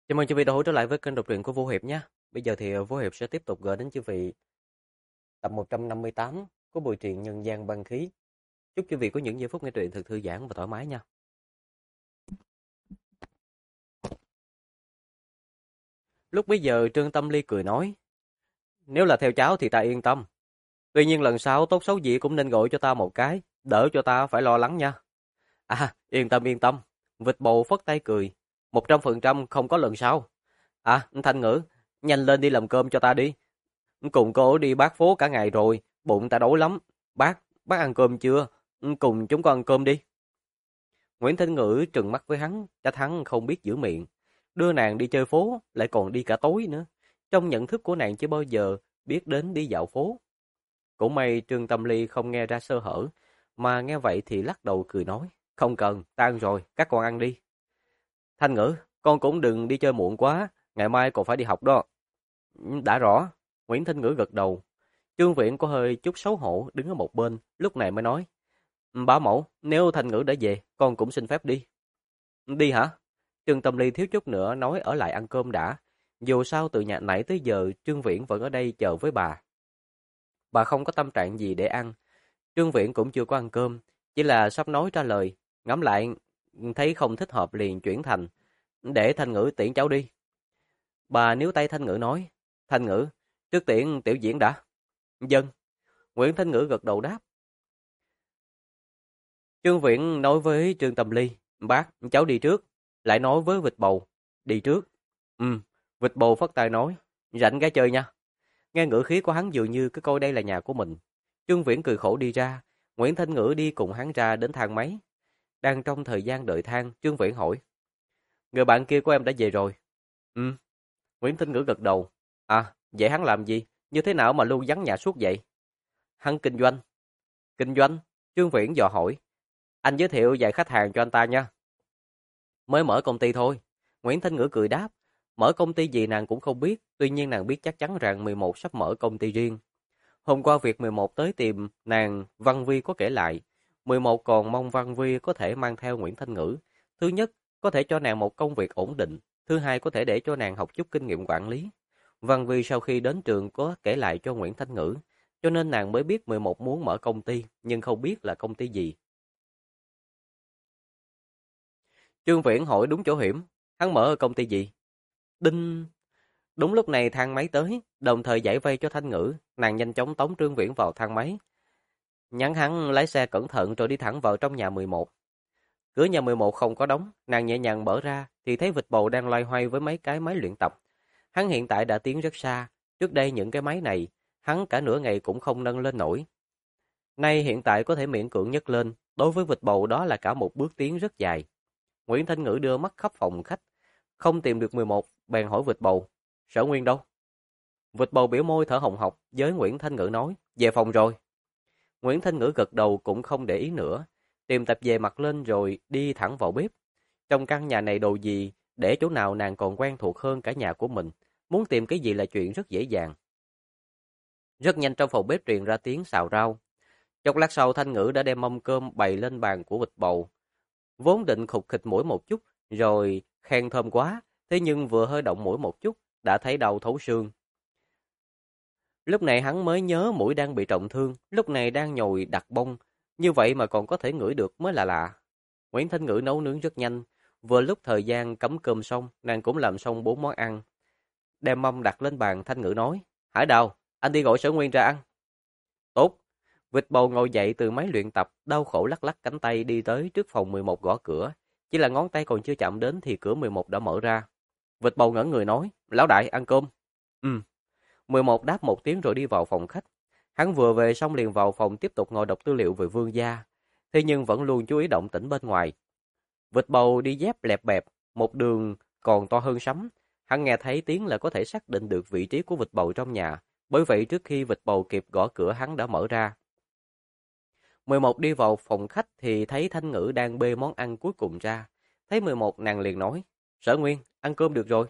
Chào mừng quý vị đã trở lại với kênh đọc truyện của Vũ Hiệp nhé. Bây giờ thì Vũ Hiệp sẽ tiếp tục gửi đến quý vị tập 158 của bộ truyện Nhân gian băng khí. Chúc quý vị có những giây phút nghe truyện thật thư giãn và thoải mái nha. Lúc bấy giờ Trương Tâm Ly cười nói, nếu là theo cháu thì ta yên tâm. Tuy nhiên lần sau tốt xấu gì cũng nên gọi cho ta một cái, đỡ cho ta phải lo lắng nha. À, yên tâm yên tâm. Vịt bầu phất tay cười, 100% không có lần sau. À, Thanh Ngữ, nhanh lên đi làm cơm cho ta đi. Cùng cô đi bát phố cả ngày rồi, bụng ta đói lắm. Bác ăn cơm chưa? Cùng chúng con ăn cơm đi. Nguyễn Thanh Ngữ trừng mắt với hắn, trách hắn không biết giữ miệng. Đưa nàng đi chơi phố, lại còn đi cả tối nữa. Trong nhận thức của nàng chưa bao giờ biết đến đi dạo phố. Cũng may Trương Tâm Ly không nghe ra sơ hở, mà nghe vậy thì lắc đầu cười nói. Không cần, ta ăn rồi, các con ăn đi. Thanh Ngữ, con cũng đừng đi chơi muộn quá, ngày mai còn phải đi học đó. Đã rõ, Nguyễn Thanh Ngữ gật đầu. Trương Viễn có hơi chút xấu hổ đứng ở một bên, lúc này mới nói. Bảo mẫu, nếu Thanh Ngữ đã về, con cũng xin phép đi. Đi hả? Trương Tâm Ly thiếu chút nữa nói ở lại ăn cơm đã. Dù sao từ nhà nãy tới giờ Trương Viễn vẫn ở đây chờ với bà. Bà không có tâm trạng gì để ăn. Trương Viễn cũng chưa có ăn cơm, chỉ là sắp nói ra lời. Ngẫm lại, thấy không thích hợp liền chuyển thành. Để Thanh Ngữ tiễn cháu đi. Bà níu tay Thanh Ngữ nói. Thanh Ngữ, trước tiễn tiểu diễn đã. Dân. Nguyễn Thanh Ngữ gật đầu đáp. Trương Viễn nói với Trương Tâm Ly, bác, cháu đi trước. Lại nói với Vịt Bầu, đi trước. Vịt Bầu phất tay nói, rảnh gái chơi nha. Nghe ngữ khí của hắn dường như cứ coi đây là nhà của mình. Trương Viễn cười khổ đi ra, Nguyễn Thanh Ngữ đi cùng hắn ra đến thang máy. Đang trong thời gian đợi thang, Trương Viễn hỏi, người bạn kia của em đã về rồi. Nguyễn Thanh Ngữ gật đầu. À, vậy hắn làm gì? Như thế nào mà luôn vắng nhà suốt vậy? Hắn kinh doanh. Kinh doanh? Trương Viễn dò hỏi. Anh giới thiệu vài khách hàng cho anh ta nha. Mới mở công ty thôi. Nguyễn Thanh Ngữ cười đáp. Mở công ty gì nàng cũng không biết, tuy nhiên nàng biết chắc chắn rằng 11 sắp mở công ty riêng. Hôm qua việc 11 tới tìm nàng, Văn Vi có kể lại. 11 còn mong Văn Vi có thể mang theo Nguyễn Thanh Ngữ. Thứ nhất, có thể cho nàng một công việc ổn định. Thứ hai, có thể để cho nàng học chút kinh nghiệm quản lý. Văn Vi sau khi đến trường có kể lại cho Nguyễn Thanh Ngữ, cho nên nàng mới biết 11 muốn mở công ty, nhưng không biết là công ty gì. Trương Viễn hỏi đúng chỗ hiểm, hắn mở ở công ty gì? Đinh! Đúng lúc này thang máy tới, đồng thời giải vây cho Thanh Ngữ, nàng nhanh chóng tống Trương Viễn vào thang máy. Nhắn hắn lái xe cẩn thận rồi đi thẳng vào trong nhà 11. Cửa nhà 11 không có đóng, nàng nhẹ nhàng mở ra thì thấy Vịt Bầu đang loay hoay với mấy cái máy luyện tập. Hắn hiện tại đã tiến rất xa, trước đây những cái máy này, hắn cả nửa ngày cũng không nâng lên nổi. Nay hiện tại có thể miễn cưỡng nhấc lên, đối với Vịt Bầu đó là cả một bước tiến rất dài. Nguyễn Thanh Ngữ đưa mắt khắp phòng khách, không tìm được 11, bèn hỏi Vịt Bầu, Sở Nguyên đâu? Vịt Bầu biểu môi thở hồng hộc với Nguyễn Thanh Ngữ nói, về phòng rồi. Nguyễn Thanh Ngữ gật đầu cũng không để ý nữa, tìm tập về mặc lên rồi đi thẳng vào bếp. Trong căn nhà này đồ gì, để chỗ nào nàng còn quen thuộc hơn cả nhà của mình, muốn tìm cái gì là chuyện rất dễ dàng. Rất nhanh trong phòng bếp truyền ra tiếng xào rau. Chốc lát sau Thanh Ngữ đã đem mâm cơm bày lên bàn của Vịt Bầu. Vốn định khục khịch mũi một chút, rồi khen thơm quá, thế nhưng vừa hơi động mũi một chút, đã thấy đau thấu xương. Lúc này hắn mới nhớ mũi đang bị trọng thương, lúc này đang nhồi đặt bông, như vậy mà còn có thể ngửi được mới là lạ. Nguyễn Thanh Ngữ nấu nướng rất nhanh, vừa lúc thời gian cắm cơm xong, nàng cũng làm xong 4 món ăn. Đem mâm đặt lên bàn, Thanh Ngữ nói, Hải Đào, anh đi gọi Sở Nguyên ra ăn. Tốt. Vịt Bầu ngồi dậy từ máy luyện tập, đau khổ lắc lắc cánh tay đi tới trước phòng 11 gõ cửa. Chỉ là ngón tay còn chưa chạm đến thì cửa 11 đã mở ra. Vịt Bầu ngẩn người nói, Lão đại, ăn cơm. 11 đáp một tiếng rồi đi vào phòng khách. Hắn vừa về xong liền vào phòng tiếp tục ngồi đọc tư liệu về Vương gia. Thế nhưng vẫn luôn chú ý động tĩnh bên ngoài. Vịt Bầu đi dép lẹp bẹp, một đường còn to hơn sấm. Hắn nghe thấy tiếng là có thể xác định được vị trí của Vịt Bầu trong nhà. Bởi vậy trước khi Vịt Bầu kịp gõ cửa hắn đã mở ra. 11 đi vào phòng khách thì thấy Thanh Ngữ đang bê món ăn cuối cùng ra. Thấy 11 nàng liền nói, Sở Nguyên, ăn cơm được rồi.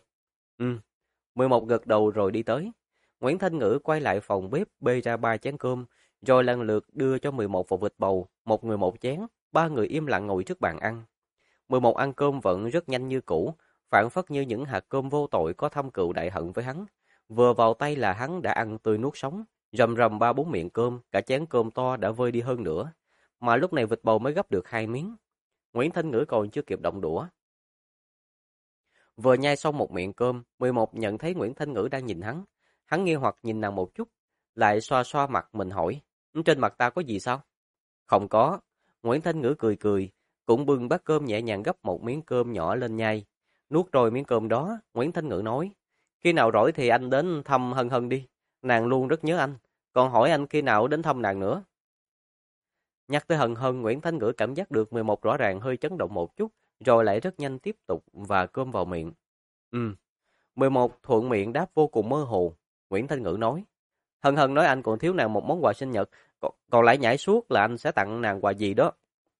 11 gật đầu rồi đi tới. Nguyễn Thanh Ngữ quay lại phòng bếp bê ra 3 chén cơm, rồi lần lượt đưa cho 11 vào Vịt Bầu, một người một chén, ba người im lặng ngồi trước bàn ăn. 11 ăn cơm vẫn rất nhanh như cũ, phảng phất như những hạt cơm vô tội có thâm cừu đại hận với hắn. Vừa vào tay là hắn đã ăn tươi nuốt sống, rầm rầm 3-4 miệng cơm, cả chén cơm to đã vơi đi hơn nữa. Mà lúc này vịt bầu mới gấp được 2 miếng. Nguyễn Thanh Ngữ còn chưa kịp động đũa. Vừa nhai xong một miệng cơm, 11 nhận thấy Nguyễn Thanh Ngữ đang nhìn hắn. Hắn nghi hoặc nhìn nàng một chút, lại xoa xoa mặt mình hỏi, trên mặt ta có gì sao? Không có. Nguyễn Thanh Ngữ cười cười, cũng bưng bát cơm nhẹ nhàng gấp một miếng cơm nhỏ lên nhai. Nuốt rồi miếng cơm đó, Nguyễn Thanh Ngữ nói, khi nào rỗi thì anh đến thăm Hân Hân đi, nàng luôn rất nhớ anh, còn hỏi anh khi nào đến thăm nàng nữa. Nhắc tới Hân Hân, Nguyễn Thanh Ngữ cảm giác được 11 rõ ràng hơi chấn động một chút, rồi lại rất nhanh tiếp tục và cơm vào miệng. 11 thuận miệng đáp vô cùng mơ hồ. Nguyễn Thanh Ngữ nói, Hân Hân nói anh còn thiếu nàng một món quà sinh nhật, còn lại nhảy suốt là anh sẽ tặng nàng quà gì đó.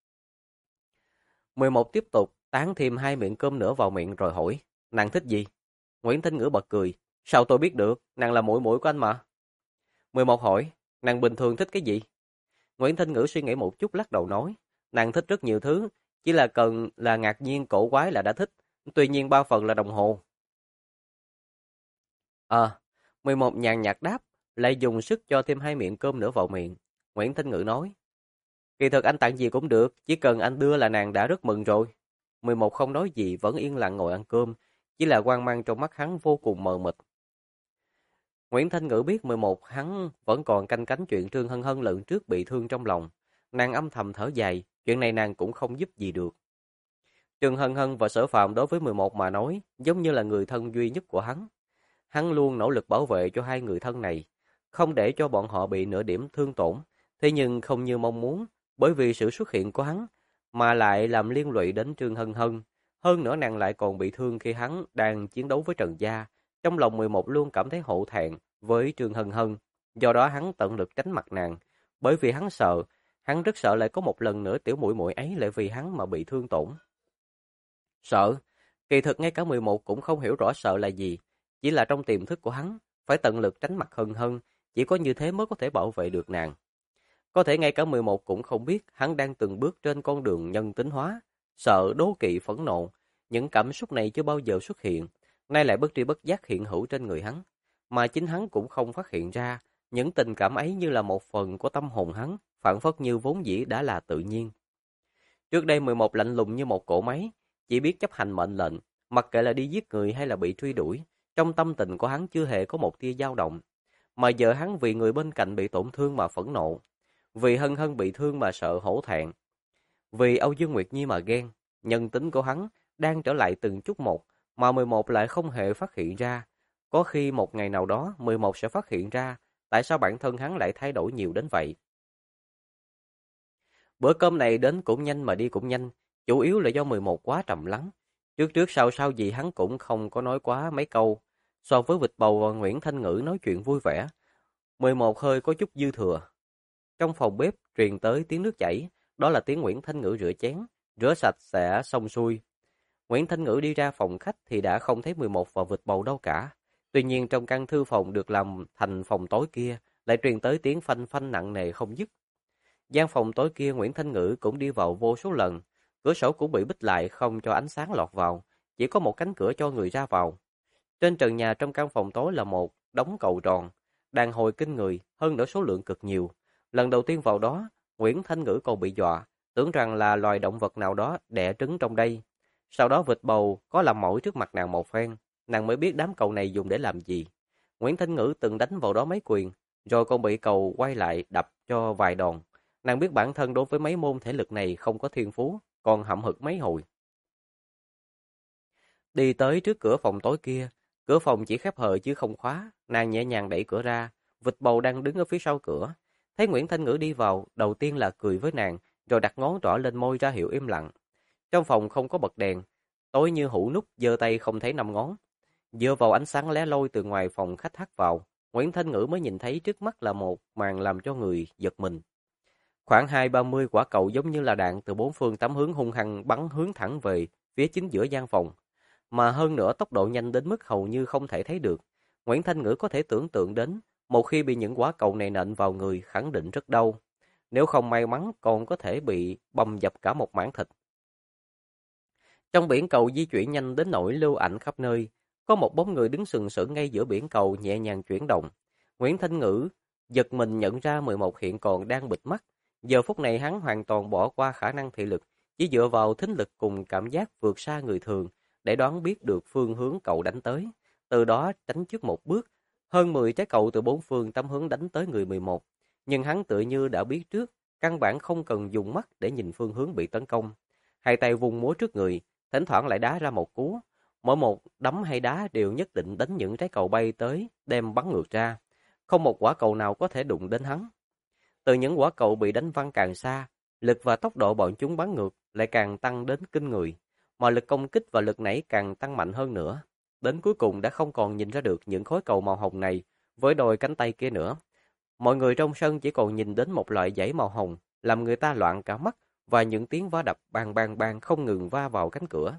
11 tiếp tục tán thêm 2 miệng cơm nữa vào miệng rồi hỏi, nàng thích gì? Nguyễn Thanh Ngữ bật cười, sao tôi biết được, nàng là muội muội của anh mà. 11 hỏi, nàng bình thường thích cái gì? Nguyễn Thanh Ngữ suy nghĩ một chút lắc đầu nói, nàng thích rất nhiều thứ, chỉ là cần là ngạc nhiên cổ quái là đã thích, tuy nhiên ba phần là đồng hồ. 11 nhàn nhạt đáp, lại dùng sức cho thêm 2 miệng cơm nữa vào miệng. Nguyễn Thanh Ngữ nói, kỳ thực anh tặng gì cũng được, chỉ cần anh đưa là nàng đã rất mừng rồi. 11 không nói gì, vẫn yên lặng ngồi ăn cơm, chỉ là quang mang trong mắt hắn vô cùng mờ mịt. Nguyễn Thanh Ngữ biết 11 hắn vẫn còn canh cánh chuyện Trương Hân Hân lần trước bị thương trong lòng. Nàng âm thầm thở dài, chuyện này nàng cũng không giúp gì được. Trương Hân Hân và Sở Phạm đối với 11 mà nói, giống như là người thân duy nhất của hắn. Hắn luôn nỗ lực bảo vệ cho hai người thân này, không để cho bọn họ bị nửa điểm thương tổn. Thế nhưng không như mong muốn, bởi vì sự xuất hiện của hắn, mà lại làm liên lụy đến Trương Hân Hân. Hơn nữa nàng lại còn bị thương khi hắn đang chiến đấu với Trần Gia. Trong lòng 11 luôn cảm thấy hổ thẹn với Trương Hân Hân, do đó hắn tận lực tránh mặt nàng, bởi vì hắn rất sợ lại có một lần nữa tiểu muội muội ấy lại vì hắn mà bị thương tổn. Sợ, kỳ thực ngay cả 11 cũng không hiểu rõ sợ là gì, chỉ là trong tiềm thức của hắn, phải tận lực tránh mặt Hân Hân, chỉ có như thế mới có thể bảo vệ được nàng. Có thể ngay cả 11 cũng không biết hắn đang từng bước trên con đường nhân tính hóa, sợ, đố kỵ, phẫn nộ, những cảm xúc này chưa bao giờ xuất hiện, nay lại bất tri bất giác hiện hữu trên người hắn, mà chính hắn cũng không phát hiện ra, những tình cảm ấy như là một phần của tâm hồn hắn, phảng phất như vốn dĩ đã là tự nhiên. Trước đây 11 lạnh lùng như một cỗ máy, chỉ biết chấp hành mệnh lệnh, mặc kệ là đi giết người hay là bị truy đuổi, trong tâm tình của hắn chưa hề có một tia dao động. Mà giờ hắn vì người bên cạnh bị tổn thương mà phẫn nộ, vì Hân Hân bị thương mà sợ hổ thẹn, vì Âu Dương Nguyệt Nhi mà ghen, nhân tính của hắn đang trở lại từng chút một, mà 11 lại không hề phát hiện ra. Có khi một ngày nào đó 11 sẽ phát hiện ra tại sao bản thân hắn lại thay đổi nhiều đến vậy. Bữa cơm này đến cũng nhanh mà đi cũng nhanh, chủ yếu là do 11 quá trầm lắng. Trước trước sau sau gì hắn cũng không có nói quá mấy câu. So với vịt bầu và Nguyễn Thanh Ngữ nói chuyện vui vẻ, 11 hơi có chút dư thừa. Trong phòng bếp truyền tới tiếng nước chảy, đó là tiếng Nguyễn Thanh Ngữ rửa chén, rửa sạch sẽ xong xuôi. Nguyễn Thanh Ngữ đi ra phòng khách thì đã không thấy 11 và vịt bầu đâu cả. Tuy nhiên trong căn thư phòng được làm thành phòng tối kia, lại truyền tới tiếng phanh phanh nặng nề không dứt. Gian phòng tối kia Nguyễn Thanh Ngữ cũng đi vào vô số lần, cửa sổ cũng bị bích lại không cho ánh sáng lọt vào, chỉ có một cánh cửa cho người ra vào. Trên trần nhà trong căn phòng tối là một đống cầu tròn, đàn hồi kinh người, hơn nữa số lượng cực nhiều. Lần đầu tiên vào đó, Nguyễn Thanh Ngữ còn bị dọa, tưởng rằng là loài động vật nào đó đẻ trứng trong đây. Sau đó vịt bầu có làm mỏi trước mặt nàng một phen, nàng mới biết đám cầu này dùng để làm gì. Nguyễn Thanh Ngữ từng đánh vào đó mấy quyền, rồi còn bị cầu quay lại đập cho vài đòn. Nàng biết bản thân đối với mấy môn thể lực này không có thiên phú, còn hậm hực mấy hồi. Đi tới trước cửa phòng tối kia, cửa phòng chỉ khép hờ chứ không khóa, nàng nhẹ nhàng đẩy cửa ra, vịt bầu đang đứng ở phía sau cửa. Thấy Nguyễn Thanh Ngữ đi vào, đầu tiên là cười với nàng, rồi đặt ngón trỏ lên môi ra hiệu im lặng. Trong phòng không có bật đèn, tối như hũ nút, giơ tay không thấy năm ngón. Dựa vào ánh sáng lé loi từ ngoài phòng khách hắt vào, Nguyễn Thanh Ngữ mới nhìn thấy trước mắt là một màn làm cho người giật mình. Khoảng 20-30 quả cầu giống như là đạn từ bốn phương tám hướng hung hăng bắn hướng thẳng về phía chính giữa gian phòng, mà hơn nữa tốc độ nhanh đến mức hầu như không thể thấy được. Nguyễn Thanh Ngữ có thể tưởng tượng đến, một khi bị những quả cầu này nện vào người khẳng định rất đau. Nếu không may mắn còn có thể bị bầm dập cả một mảng thịt. Trong biển cầu di chuyển nhanh đến nỗi lưu ảnh khắp nơi, có một bóng người đứng sừng sững ngay giữa biển cầu nhẹ nhàng chuyển động. Nguyễn Thanh Ngữ giật mình nhận ra 11 hiện còn đang bịt mắt. Giờ phút này hắn hoàn toàn bỏ qua khả năng thị lực, chỉ dựa vào thính lực cùng cảm giác vượt xa người thường để đoán biết được phương hướng cậu đánh tới. Từ đó tránh trước một bước, hơn 10 trái cầu từ bốn phương tám hướng đánh tới người 11. Nhưng hắn tựa như đã biết trước, căn bản không cần dùng mắt để nhìn phương hướng bị tấn công. Hai tay vùng múa trước người, thỉnh thoảng lại đá ra một cú. Mỗi một đấm hay đá đều nhất định đánh những trái cầu bay tới, đem bắn ngược ra. Không một quả cầu nào có thể đụng đến hắn. Từ những quả cầu bị đánh văng càng xa, lực và tốc độ bọn chúng bắn ngược lại càng tăng đến kinh người. Mà lực công kích và lực nảy càng tăng mạnh hơn nữa. Đến cuối cùng đã không còn nhìn ra được những khối cầu màu hồng này với đôi cánh tay kia nữa. Mọi người trong sân chỉ còn nhìn đến một loại dãy màu hồng, làm người ta loạn cả mắt, và những tiếng va đập bang bang bang không ngừng va vào cánh cửa.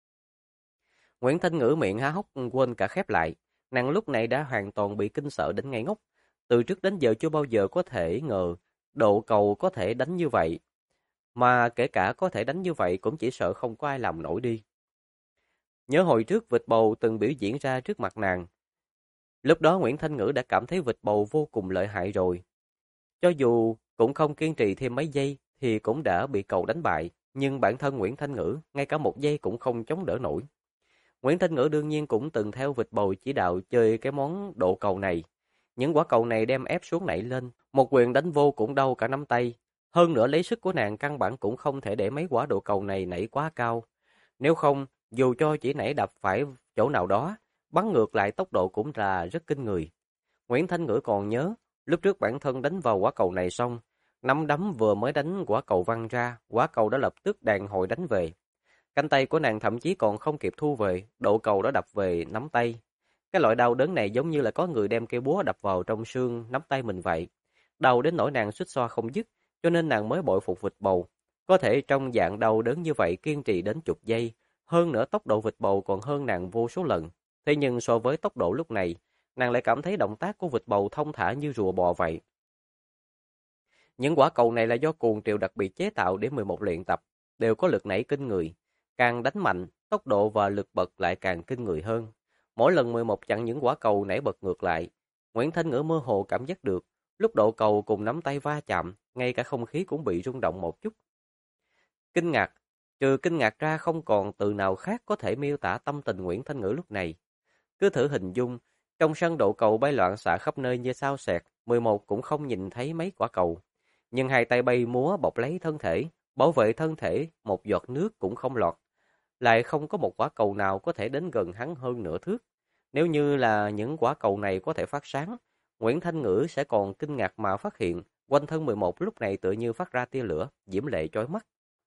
Nguyễn Thanh Ngữ miệng há hốc quên cả khép lại, nàng lúc này đã hoàn toàn bị kinh sợ đến ngây ngốc. Từ trước đến giờ chưa bao giờ có thể ngờ độ cầu có thể đánh như vậy, mà kể cả có thể đánh như vậy cũng chỉ sợ không có ai làm nổi đi. Nhớ hồi trước vịt bầu từng biểu diễn ra trước mặt nàng. Lúc đó Nguyễn Thanh Ngữ đã cảm thấy vịt bầu vô cùng lợi hại rồi. Cho dù cũng không kiên trì thêm mấy giây thì cũng đã bị cậu đánh bại, nhưng bản thân Nguyễn Thanh Ngữ ngay cả một giây cũng không chống đỡ nổi. Nguyễn Thanh Ngữ đương nhiên cũng từng theo vịt bầu chỉ đạo chơi cái món độ cầu này. Những quả cầu này đem ép xuống nảy lên, một quyền đánh vô cũng đau cả nắm tay. Hơn nữa lấy sức của nàng căn bản cũng không thể để mấy quả độ cầu này nảy quá cao. Nếu không, dù cho chỉ nảy đập phải chỗ nào đó, bắn ngược lại tốc độ cũng là rất kinh người. Nguyễn Thanh Ngữ còn nhớ, lúc trước bản thân đánh vào quả cầu này xong, nắm đấm vừa mới đánh quả cầu văng ra, quả cầu đã lập tức đàn hồi đánh về. Cánh tay của nàng thậm chí còn không kịp thu về, độ cầu đã đập về nắm tay. Cái loại đau đớn này giống như là có người đem cây búa đập vào trong xương nắm tay mình vậy. Đau đến nỗi nàng xuýt xoa không dứt, cho nên nàng mới bội phục vịt bầu. Có thể trong dạng đau đớn như vậy kiên trì đến chục giây, hơn nữa tốc độ vịt bầu còn hơn nàng vô số lần. Thế nhưng so với tốc độ lúc này, nàng lại cảm thấy động tác của vịt bầu thông thả như rùa bò vậy. Những quả cầu này là do cuồng triều đặc biệt chế tạo để 11 luyện tập, đều có lực nảy kinh người. Càng đánh mạnh, tốc độ và lực bật lại càng kinh người hơn. Mỗi lần 11 chặn những quả cầu nảy bật ngược lại, Nguyễn Thanh Ngữ mơ hồ cảm giác được, lúc độ cầu cùng nắm tay va chạm, ngay cả không khí cũng bị rung động một chút. Kinh ngạc, trừ kinh ngạc ra không còn từ nào khác có thể miêu tả tâm tình Nguyễn Thanh Ngữ lúc này. Cứ thử hình dung, trong sân độ cầu bay loạn xạ khắp nơi như sao xẹt, 11 cũng không nhìn thấy mấy quả cầu. Nhưng hai tay bay múa bọc lấy thân thể, bảo vệ thân thể, một giọt nước cũng không lọt. Lại không có một quả cầu nào có thể đến gần hắn hơn nửa thước. Nếu như là những quả cầu này có thể phát sáng, Nguyễn Thanh Ngữ sẽ còn kinh ngạc mà phát hiện quanh thân 11 lúc này tự như phát ra tia lửa, diễm lệ chói mắt.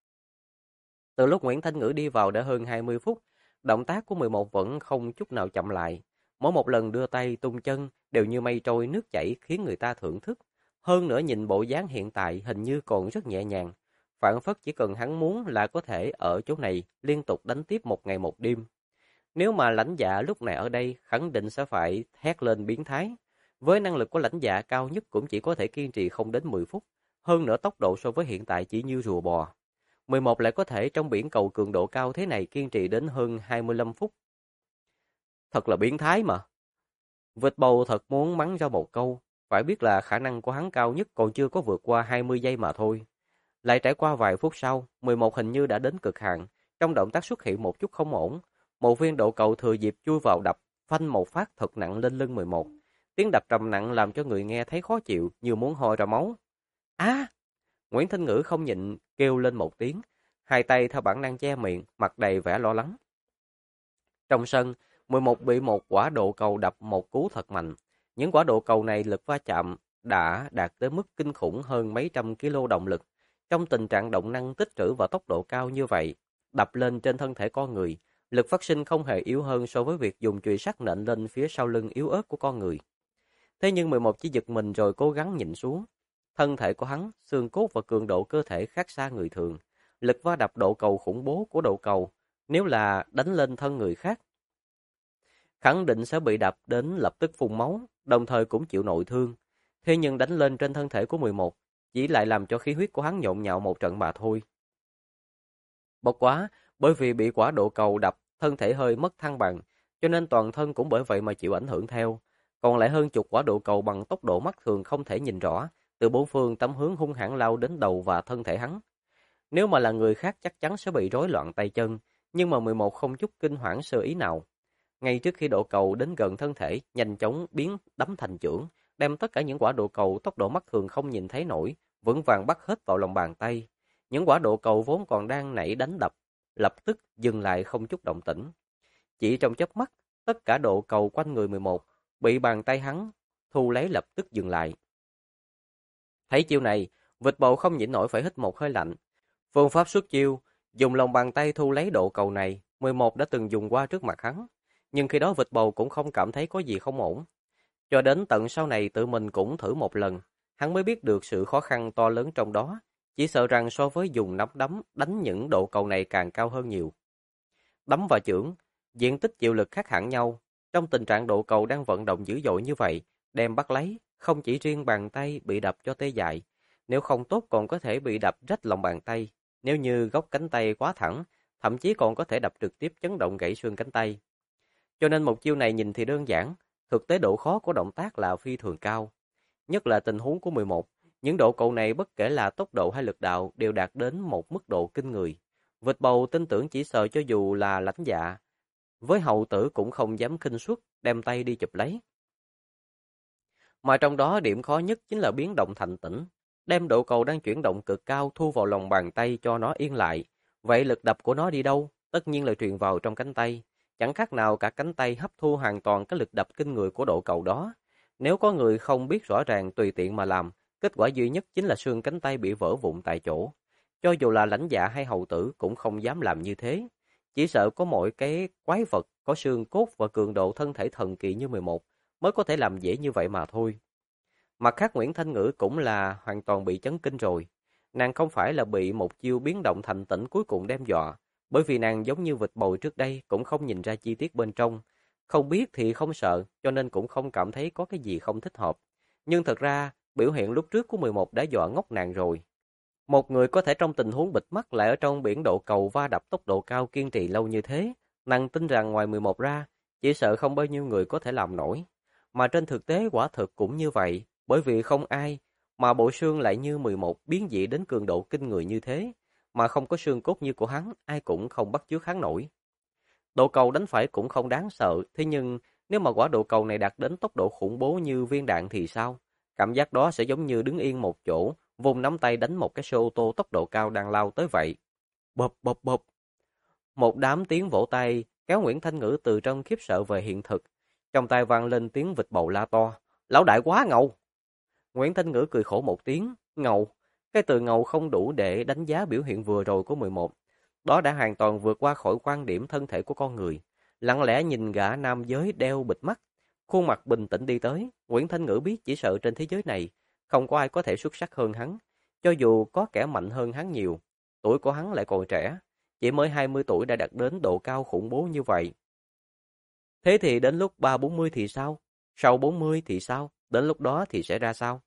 Từ lúc Nguyễn Thanh Ngữ đi vào đã hơn 20 phút, động tác của 11 vẫn không chút nào chậm lại. Mỗi một lần đưa tay tung chân đều như mây trôi nước chảy khiến người ta thưởng thức. Hơn nữa nhìn bộ dáng hiện tại hình như còn rất nhẹ nhàng. Phảng phất chỉ cần hắn muốn là có thể ở chỗ này liên tục đánh tiếp một ngày một đêm. Nếu mà lãnh dạ lúc này ở đây khẳng định sẽ phải thét lên biến thái. Với năng lực của lãnh dạ cao nhất cũng chỉ có thể kiên trì không đến 10 phút. Hơn nữa tốc độ so với hiện tại chỉ như rùa bò. 11 lại có thể trong biển cầu cường độ cao thế này kiên trì đến hơn 25 phút. Thật là biến thái mà. Vịt bầu thật muốn mắng ra một câu. Phải biết là khả năng của hắn cao nhất còn chưa có vượt qua 20 giây mà thôi. Lại trải qua vài phút sau, 11 hình như đã đến cực hạn. Trong động tác xuất hiện một chút không ổn. Một viên độ cầu thừa dịp chui vào đập, phanh một phát thật nặng lên lưng 11. Tiếng đập trầm nặng làm cho người nghe thấy khó chịu, như muốn ho ra máu. Á! Nguyễn Thanh Ngữ không nhịn, kêu lên một tiếng. Hai tay theo bản năng che miệng, mặt đầy vẻ lo lắng. Trong sân, 11 bị một quả độ cầu đập một cú thật mạnh. Những quả độ cầu này lực va chạm đã đạt tới mức kinh khủng hơn mấy trăm kg động lực. Trong tình trạng động năng tích trữ và tốc độ cao như vậy, đập lên trên thân thể con người, lực phát sinh không hề yếu hơn so với việc dùng chùy sắt nện lên phía sau lưng yếu ớt của con người. Thế nhưng 11 chỉ giật mình rồi cố gắng nhịn xuống. Thân thể của hắn, xương cốt và cường độ cơ thể khác xa người thường. Lực va đập độ cầu khủng bố của độ cầu, nếu là đánh lên thân người khác, khẳng định sẽ bị đập đến lập tức phun máu, đồng thời cũng chịu nội thương. Thế nhưng đánh lên trên thân thể của 11, chỉ lại làm cho khí huyết của hắn nhộn nhạo một trận mà thôi. Bất quá, Bởi vì bị quả độ cầu đập, thân thể hơi mất thăng bằng, cho nên toàn thân cũng bởi vậy mà chịu ảnh hưởng theo. Còn lại hơn chục quả độ cầu bằng tốc độ mắt thường không thể nhìn rõ, từ bốn phương tám hướng hung hãn lao đến đầu và thân thể hắn. Nếu mà là người khác chắc chắn sẽ bị rối loạn tay chân, nhưng mà 11 không chút kinh hoảng sơ ý nào. Ngay trước khi độ cầu đến gần thân thể, nhanh chóng biến đấm thành chưởng, đem tất cả những quả độ cầu tốc độ mắt thường không nhìn thấy nổi, vững vàng bắt hết vào lòng bàn tay. Những quả độ cầu vốn còn đang nảy đánh đập, lập tức dừng lại không chút động tĩnh. Chỉ trong chớp mắt, tất cả độ cầu quanh người 11 bị bàn tay hắn thu lấy lập tức dừng lại. Thấy chiêu này, vịt bầu không nhịn nổi phải hít một hơi lạnh. Phương pháp xuất chiêu, dùng lòng bàn tay thu lấy độ cầu này, 11 đã từng dùng qua trước mặt hắn. Nhưng khi đó vịt bầu cũng không cảm thấy có gì không ổn. Cho đến tận sau này tự mình cũng thử một lần, hắn mới biết được sự khó khăn to lớn trong đó. Chỉ sợ rằng so với dùng nắm đấm đánh những độ cầu này càng cao hơn nhiều. Đấm và chưởng, diện tích chịu lực khác hẳn nhau. Trong tình trạng độ cầu đang vận động dữ dội như vậy, đem bắt lấy, không chỉ riêng bàn tay bị đập cho tê dại, nếu không tốt còn có thể bị đập rách lòng bàn tay. Nếu như góc cánh tay quá thẳng, thậm chí còn có thể đập trực tiếp chấn động gãy xương cánh tay. Cho nên một chiêu này nhìn thì đơn giản, thực tế độ khó của động tác là phi thường cao. Nhất là tình huống của 11, những độ cầu này bất kể là tốc độ hay lực đạo đều đạt đến một mức độ kinh người. Vịt bầu tin tưởng chỉ sợ cho dù là lãnh dạ, với hậu tử cũng không dám khinh suất đem tay đi chụp lấy. Mà trong đó điểm khó nhất chính là biến động thành tĩnh, đem độ cầu đang chuyển động cực cao thu vào lòng bàn tay cho nó yên lại. Vậy lực đập của nó đi đâu? Tất nhiên là truyền vào trong cánh tay. Chẳng khác nào cả cánh tay hấp thu hoàn toàn cái lực đập kinh người của độ cầu đó. Nếu có người không biết rõ ràng tùy tiện mà làm, kết quả duy nhất chính là xương cánh tay bị vỡ vụn tại chỗ. Cho dù là lãnh dạ hay hầu tử cũng không dám làm như thế. Chỉ sợ có mỗi cái quái vật có xương cốt và cường độ thân thể thần kỳ như 11 mới có thể làm dễ như vậy mà thôi. Mặt khác Nguyễn Thanh Ngữ cũng là hoàn toàn bị chấn kinh rồi. Nàng không phải là bị một chiêu biến động thành tĩnh cuối cùng đe dọa, bởi vì nàng giống như vịt bồi trước đây cũng không nhìn ra chi tiết bên trong. Không biết thì không sợ, cho nên cũng không cảm thấy có cái gì không thích hợp. Nhưng thật ra, biểu hiện lúc trước của 11 đã dọa ngốc nàng rồi. Một người có thể trong tình huống bịt mắt lại ở trong biển độ cầu va đập tốc độ cao kiên trì lâu như thế, nàng tin rằng ngoài 11 ra, chỉ sợ không bao nhiêu người có thể làm nổi. Mà trên thực tế quả thực cũng như vậy, bởi vì không ai, mà bộ xương lại như 11 biến dị đến cường độ kinh người như thế, mà không có xương cốt như của hắn, ai cũng không bắt chước hắn nổi. Độ cầu đánh phải cũng không đáng sợ, thế nhưng nếu mà quả độ cầu này đạt đến tốc độ khủng bố như viên đạn thì sao? Cảm giác đó sẽ giống như đứng yên một chỗ, vùng nắm tay đánh một cái xe ô tô tốc độ cao đang lao tới vậy. Bộp bộp bộp. Một đám tiếng vỗ tay kéo Nguyễn Thanh Ngữ từ trong khiếp sợ về hiện thực. Trong tai vang lên tiếng vịt bầu la to. Lão đại quá ngầu! Nguyễn Thanh Ngữ cười khổ một tiếng. Ngầu? Cái từ ngầu không đủ để đánh giá biểu hiện vừa rồi của 11. Đó đã hoàn toàn vượt qua khỏi quan điểm thân thể của con người. Lặng lẽ nhìn gã nam giới đeo bịt mắt, khuôn mặt bình tĩnh đi tới. Nguyễn Thanh Ngữ biết chỉ sợ trên thế giới này không có ai có thể xuất sắc hơn hắn, cho dù có kẻ mạnh hơn hắn nhiều. Tuổi của hắn lại còn trẻ, chỉ mới 20 tuổi đã đạt đến độ cao khủng bố như vậy. Thế thì đến lúc 3-40 thì sao? Sau 40 thì sao? Đến lúc đó thì sẽ ra sao?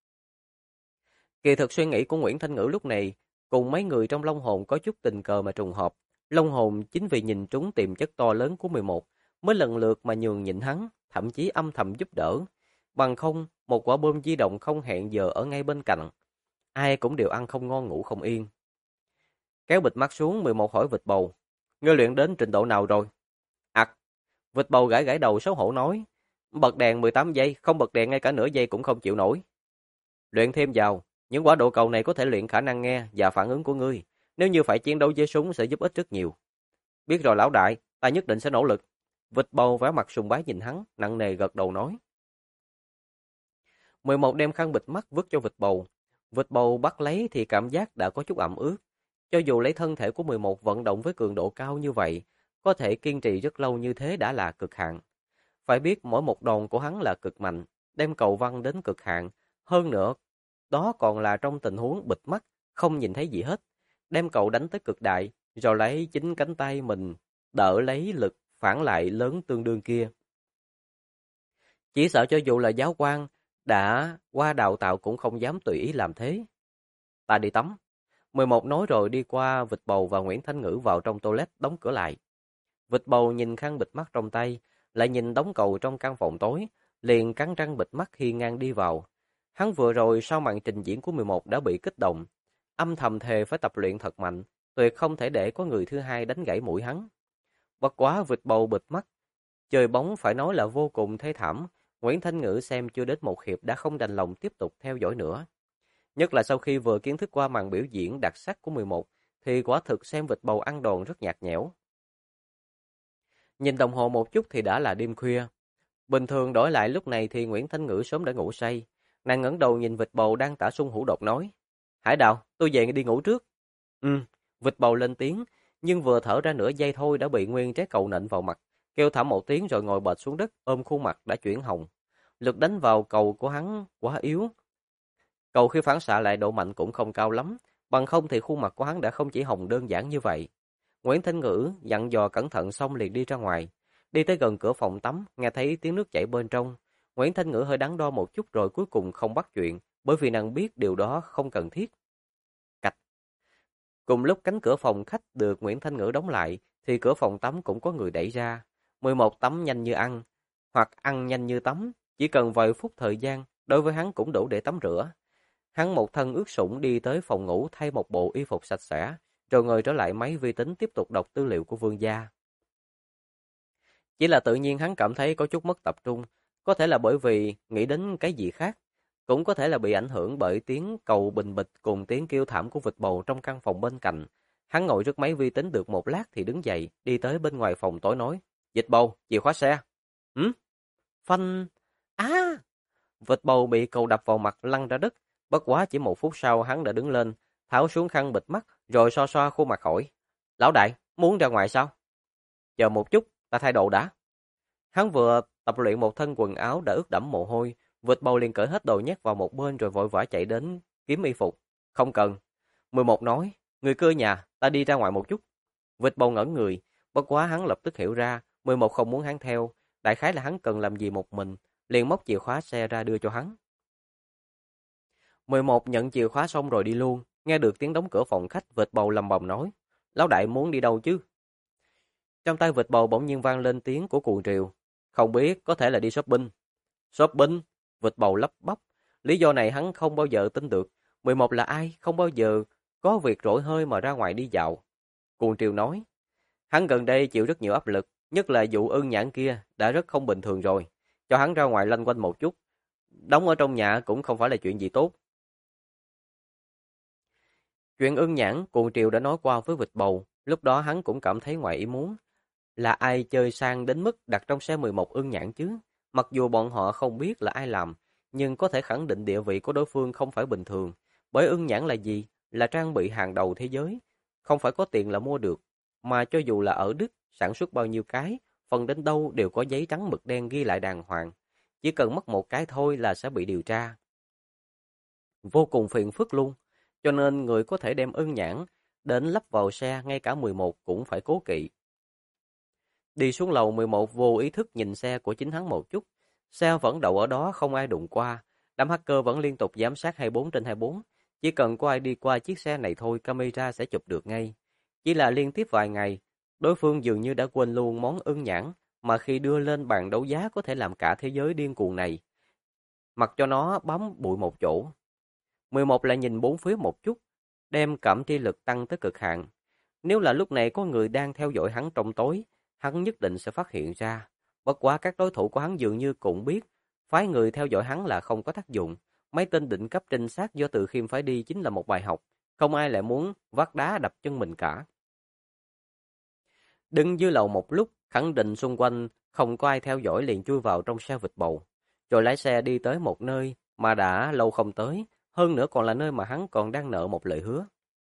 Kỳ thực suy nghĩ của Nguyễn Thanh Ngữ lúc này cùng mấy người trong Long Hồn có chút tình cờ mà trùng hợp. Long Hồn chính vì nhìn trúng tiềm chất to lớn của 11 mới lần lượt mà nhường nhịn hắn, thậm chí âm thầm giúp đỡ. Bằng không, một quả bom di động không hẹn giờ ở ngay bên cạnh. Ai cũng đều ăn không ngon ngủ không yên. Kéo bịt mắt xuống 11 hỏi vịt bầu. Ngươi luyện đến trình độ nào rồi? Vịt bầu gãi gãi đầu xấu hổ nói. Bật đèn 18 giây, không bật đèn ngay cả nửa giây cũng không chịu nổi. Luyện thêm vào, những quả độ cầu này có thể luyện khả năng nghe và phản ứng của ngươi. Nếu như phải chiến đấu với súng sẽ giúp ích rất nhiều. Biết rồi lão đại, ta nhất định sẽ nỗ lực. Vịt bầu vẻ mặt sùng bái nhìn hắn, nặng nề gật đầu nói. 11 đem khăn bịt mắt vứt cho vịt bầu. Vịt bầu bắt lấy thì cảm giác đã có chút ẩm ướt. Cho dù lấy thân thể của 11 vận động với cường độ cao như vậy, có thể kiên trì rất lâu như thế đã là cực hạn. Phải biết mỗi một đòn của hắn là cực mạnh, đem cầu văng đến cực hạn. Hơn nữa, đó còn là trong tình huống bịt mắt, không nhìn thấy gì hết. Đem cầu đánh tới cực đại, rồi lấy chính cánh tay mình, đỡ lấy lực phản lại lớn tương đương kia. Chỉ sợ cho dù là giáo quan, đã qua đào tạo cũng không dám tùy ý làm thế. Ta đi tắm. 11 nói rồi đi qua Vịt Bầu và Nguyễn Thanh Ngữ vào trong toilet đóng cửa lại. Vịt Bầu nhìn khăn bịt mắt trong tay, lại nhìn đống cầu trong căn phòng tối, liền cắn răng bịt mắt khi ngang đi vào. Hắn vừa rồi sau màn trình diễn của 11 đã bị kích động, âm thầm thề phải tập luyện thật mạnh, tuyệt không thể để có người thứ hai đánh gãy mũi hắn. Bất quá Vịt Bầu bịt mắt, chơi bóng phải nói là vô cùng thê thảm. Nguyễn Thanh Ngữ xem chưa đến một hiệp đã không đành lòng tiếp tục theo dõi nữa. Nhất là sau khi vừa kiến thức qua màn biểu diễn đặc sắc của 11, thì quả thực xem Vịt Bầu ăn đòn rất nhạt nhẽo. Nhìn đồng hồ một chút thì đã là đêm khuya. Bình thường đổi lại lúc này thì Nguyễn Thanh Ngữ sớm đã ngủ say. Nàng ngẩng đầu nhìn Vịt Bầu đang tả sung hữu đột nói: Hải Đào, tôi về đi ngủ trước. Vịt Bầu lên tiếng, nhưng vừa thở ra nửa giây thôi đã bị nguyên trái cầu nện vào mặt, kêu thảm một tiếng rồi ngồi bệt xuống đất, ôm khuôn mặt đã chuyển hồng. Lực đánh vào cầu của hắn quá yếu. Cầu khi phản xạ lại độ mạnh cũng không cao lắm, bằng không thì khuôn mặt của hắn đã không chỉ hồng đơn giản như vậy. Nguyễn Thanh Ngữ dặn dò cẩn thận xong liền đi ra ngoài. Đi tới gần cửa phòng tắm, nghe thấy tiếng nước chảy bên trong. Nguyễn Thanh Ngữ hơi đắn đo một chút rồi cuối cùng không bắt chuyện, bởi vì nàng biết điều đó không cần thiết. Cạch. Cùng lúc cánh cửa phòng khách được Nguyễn Thanh Ngữ đóng lại, thì cửa phòng tắm cũng có người đẩy ra. 11 tắm nhanh như ăn, hoặc ăn nhanh như tắm, chỉ cần vài phút thời gian, đối với hắn cũng đủ để tắm rửa. Hắn một thân ướt sũng đi tới phòng ngủ thay một bộ y phục sạch sẽ, rồi ngồi trở lại máy vi tính tiếp tục đọc tư liệu của Vương gia. Chỉ là tự nhiên hắn cảm thấy có chút mất tập trung, có thể là bởi vì nghĩ đến cái gì khác, cũng có thể là bị ảnh hưởng bởi tiếng cầu bình bịch cùng tiếng kêu thảm của Vịt Bầu trong căn phòng bên cạnh. Hắn ngồi trước máy vi tính được một lát thì đứng dậy, đi tới bên ngoài phòng tối nói: Vịt Bầu, chìa khóa xe. Phanh. Vịt Bầu bị cầu đập vào mặt lăn ra đất. Bất quá chỉ một phút sau hắn đã đứng lên, tháo xuống khăn bịt mắt, rồi xoa xoa khuôn mặt hỏi: Lão đại, muốn ra ngoài sao? Chờ một chút, ta thay đồ đã. Hắn vừa tập luyện một thân quần áo đã ướt đẫm mồ hôi, Vịt Bầu liền cởi hết đồ nhét vào một bên rồi vội vã chạy đến kiếm y phục. Không cần. 11 nói: Người cứ ở nhà, ta đi ra ngoài một chút. Vịt Bầu ngẩn người, bất quá hắn lập tức hiểu ra, 11 không muốn hắn theo, đại khái là hắn cần làm gì một mình, liền móc chìa khóa xe ra đưa cho hắn. 11 nhận chìa khóa xong rồi đi luôn, nghe được tiếng đóng cửa phòng khách, Vịt Bầu lầm bầm nói: Lão đại muốn đi đâu chứ? Trong tay Vịt Bầu bỗng nhiên vang lên tiếng của Cuồng Triều: Không biết, có thể là đi shopping. Shopping? Vịt Bầu lắp bắp, lý do này hắn không bao giờ tin được. 11 là ai, không bao giờ có việc rỗi hơi mà ra ngoài đi dạo. Cuồng Triều nói: Hắn gần đây chịu rất nhiều áp lực, nhất là vụ Ưng Nhãn kia đã rất không bình thường rồi, cho hắn ra ngoài lanh quanh một chút. Đóng ở trong nhà cũng không phải là chuyện gì tốt. Chuyện Ưng Nhãn, Cuồng Triều đã nói qua với Vịt Bầu, lúc đó hắn cũng cảm thấy ngoài ý muốn. Là ai chơi sang đến mức đặt trong xe 11 Ưng Nhãn chứ? Mặc dù bọn họ không biết là ai làm, nhưng có thể khẳng định địa vị của đối phương không phải bình thường. Bởi Ưng Nhãn là gì? Là trang bị hàng đầu thế giới. Không phải có tiền là mua được. Mà cho dù là ở Đức, sản xuất bao nhiêu cái, phần đến đâu đều có giấy trắng mực đen ghi lại đàng hoàng. Chỉ cần mất một cái thôi là sẽ bị điều tra. Vô cùng phiền phức luôn. Cho nên người có thể đem Ưng Nhãn đến lắp vào xe ngay cả 11 cũng phải cố kỵ. Đi xuống lầu 11 vô ý thức nhìn xe của chính hắn một chút. Xe vẫn đậu ở đó không ai đụng qua. Đám hacker vẫn liên tục giám sát 24/24. Chỉ cần có ai đi qua chiếc xe này thôi camera sẽ chụp được ngay. Chỉ là liên tiếp vài ngày, đối phương dường như đã quên luôn món Ưng Nhãn mà khi đưa lên bàn đấu giá có thể làm cả thế giới điên cuồng này. Mặc cho nó bám bụi một chỗ. 11 lại nhìn bốn phía một chút, đem cảm tri lực tăng tới cực hạn. Nếu là lúc này có người đang theo dõi hắn trong tối, hắn nhất định sẽ phát hiện ra. Bất quá các đối thủ của hắn dường như cũng biết, phái người theo dõi hắn là không có tác dụng. Mấy tên định cấp trinh sát do Từ Khiêm phái đi chính là một bài học, không ai lại muốn vác đá đập chân mình cả. Đứng dưới lầu một lúc, khẳng định xung quanh không có ai theo dõi liền chui vào trong xe Vịt Bầu, rồi lái xe đi tới một nơi mà đã lâu không tới, hơn nữa còn là nơi mà hắn còn đang nợ một lời hứa.